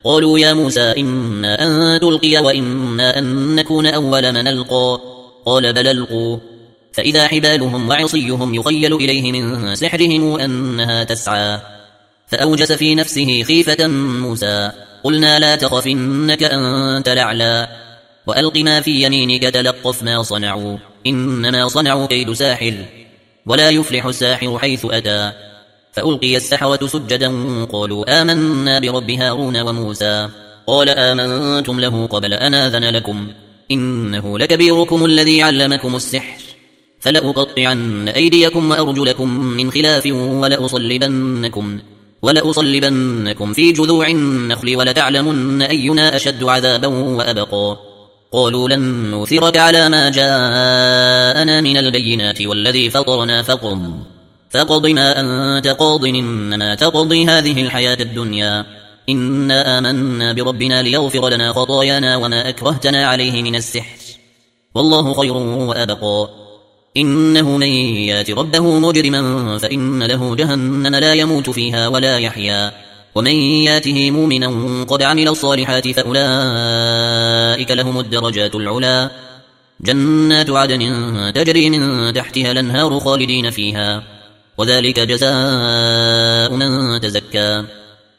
قالوا يا موسى إما أن تلقي وإما أن نكون أول من ألقى قال بل ألقوا فإذا حبالهم وعصيهم يخيل إليه من سحرهم أنها تسعى فأوجس في نفسه خيفة موسى قلنا لا تخف إنك أنت الأعلى وألق ما في يمينك تلقف ما صنعوا إنما صنعوا كيد ساحر ولا يفلح الساحر حيث أتى فألقي السحرة سجدا قالوا آمنا برب هارون وموسى قال آمنتم له قبل أن آذن لكم إنه لكبيركم الذي علمكم السحر فلأقطعن أيديكم وأرجلكم من خلاف ولأصلبنكم في جذوع النخل ولتعلمن أينا أشد عذابا وأبقى قالوا لن نؤثرك على ما جاءنا من البينات والذي فطرنا فاقض ما أنت قاض إنما تقضي هذه الحياة الدنيا إنا آمنا بربنا ليغفر لنا خطايانا وما أكرهتنا عليه من السحر والله خير وأبقى إنه من يات ربه مجرما فإن له جهنم لا يموت فيها ولا يحيا ومن ياته مؤمنا قد عمل الصالحات فأولئك لهم الدرجات العلا جنات عدن تجري من تحتها الأنهار خالدين فيها وذلك جزاء من تزكى